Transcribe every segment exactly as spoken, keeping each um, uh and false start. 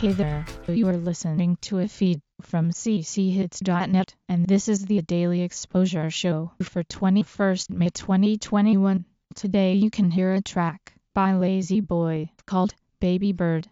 Hey there, you are listening to a feed from c c hits dot net, and this is the Daily Exposure Show for twenty-first May twenty twenty-one. Today you can hear a track by Lazy Boy called Baby Bird.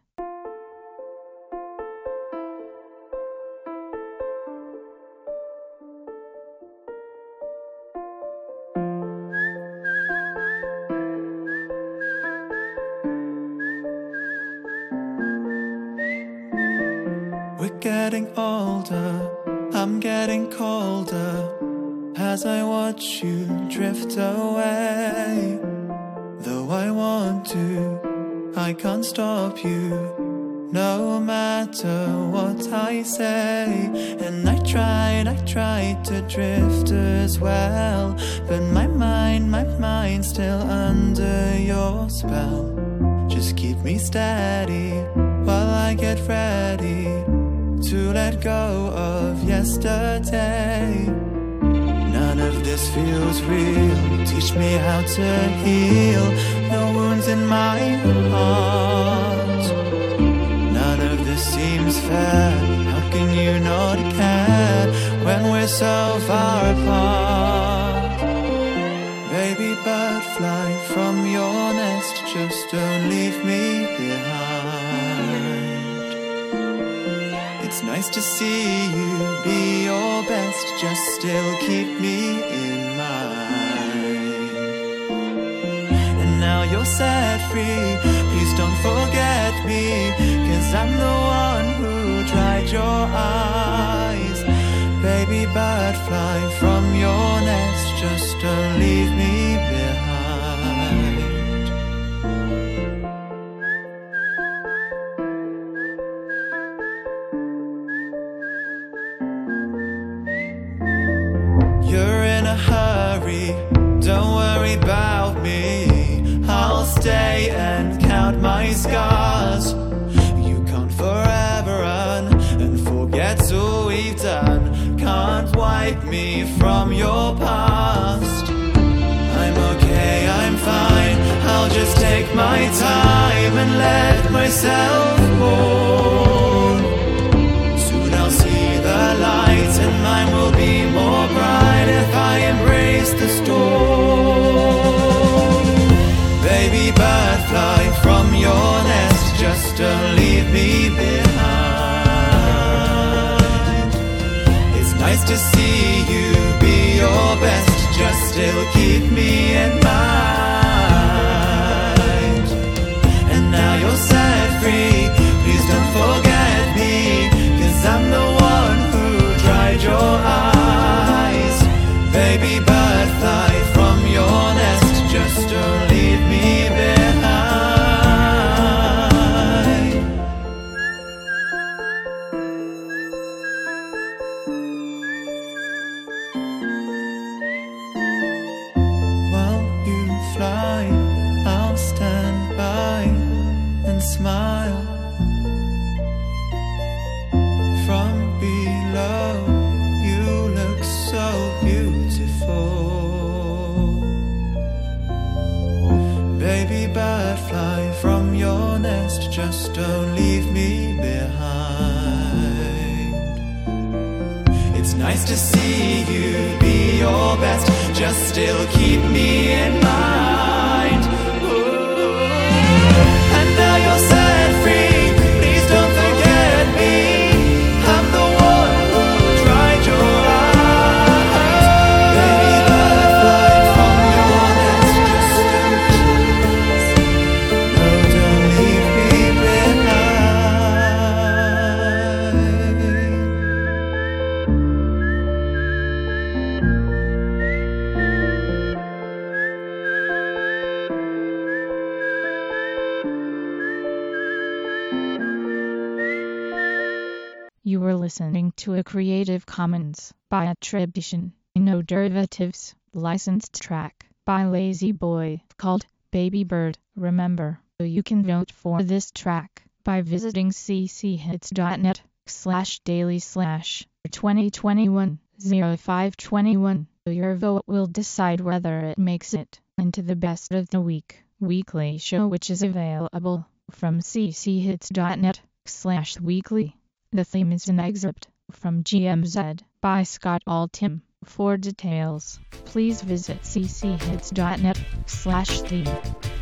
We're getting older, I'm getting colder as I watch you drift away. Though I want to, I can't stop you, no matter what I say. And I tried, I tried to drift as well, but my mind, my mind's still under your spell. Just keep me steady while I get ready to let go of yesterday. None of this feels real. Teach me how to heal the wounds in my heart. None of this seems fair. How can you not care when we're so far apart? Baby bird, fly from your nest, just don't leave me behind. It's nice to see you be your best, just still keep me in mind. And now you're set free, please don't forget me, 'cause I'm the one who dried your eyes. Baby bird, fly from your nest, just don't leave me behind. You're in a hurry, don't worry about me. I'll stay and count my scars. You can't forever run and forget all we've done. Can't wipe me from your past. I'm okay, I'm fine, I'll just take my time and let myself fall. Soon I'll see the light and mine will be more bright if I embrace the storm. Baby bird, fly from your nest, just don't leave me behind. It's nice to see you be your best, just still keep me in mind. And now you're set free, please don't forget me, 'cause I'm the one who dried your eyes. Baby bird, fly from your nest, just don't leave me behind. While you fly, I'll stand by and smile. From below, you look so beautiful. Baby bird, fly from your nest, just don't leave me behind. It's nice to see you be your best, just still keep me in mind. Ooh. And now you're set free, please don't forget me. I'm the one who dried your eyes. Baby bird, fly from your nest, just don't, no, don't leave me You were listening to a Creative Commons by attribution, no derivatives, licensed track by Lazy Boy called Baby Bird. Remember, you can vote for this track by visiting c c hits dot net slash daily slash twenty twenty-one oh five twenty-one. Your vote will decide whether it makes it into the best of the week weekly show, which is available from c c hits dot net slash weekly. The theme is an excerpt from G M Z by Scott Altham. For details, please visit c c hits dot net slash theme.